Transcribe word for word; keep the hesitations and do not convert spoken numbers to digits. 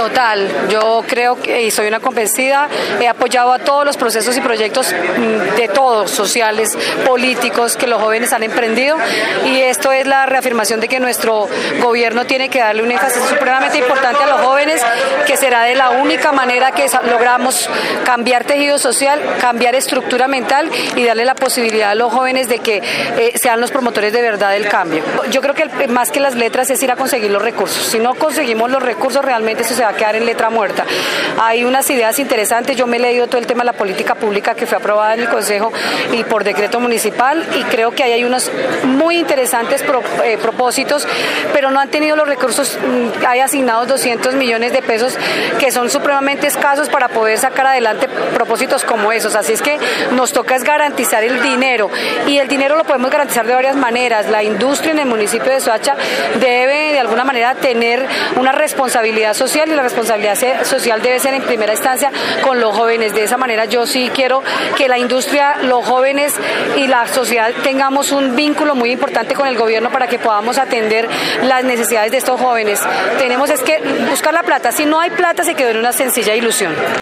Total, yo creo que, y soy una convencida, he apoyado a todos los procesos y proyectos de todos, sociales, políticos, que los jóvenes han emprendido, y esto es la reafirmación de que nuestro gobierno tiene que darle un énfasis supremamente importante a los jóvenes, que será de la única manera que logramos cambiar tejido social, cambiar estructura mental y darle la posibilidad a los jóvenes de que eh, sean los promotores de verdad del cambio. Yo creo que el, más que las letras es ir a conseguir los recursos. Si no conseguimos los recursos, realmente eso se va a quedar en letra muerta. Hay unas ideas interesantes, yo me he leído todo el tema de la política pública que fue aprobada en el Consejo y por decreto municipal, y creo que ahí hay unos muy interesantes pro, eh, propósitos, pero no han tenido los recursos. Hay asignados doscientos millones de pesos que son supremamente escasos para poder sacar adelante propósitos como esos, así es que nos toca es garantizar el dinero, y el dinero lo podemos garantizar de varias maneras. La industria en el municipio de Soacha debe de alguna manera tener una responsabilidad social, y la responsabilidad social debe ser en primera instancia con los jóvenes. De esa manera yo sí quiero que la industria, los jóvenes y la sociedad tengamos un vínculo muy importante con el gobierno para que podamos atender las necesidades de estos jóvenes. Tenemos es que buscar la plata, si no hay plata se quedó en una sencilla ilusión.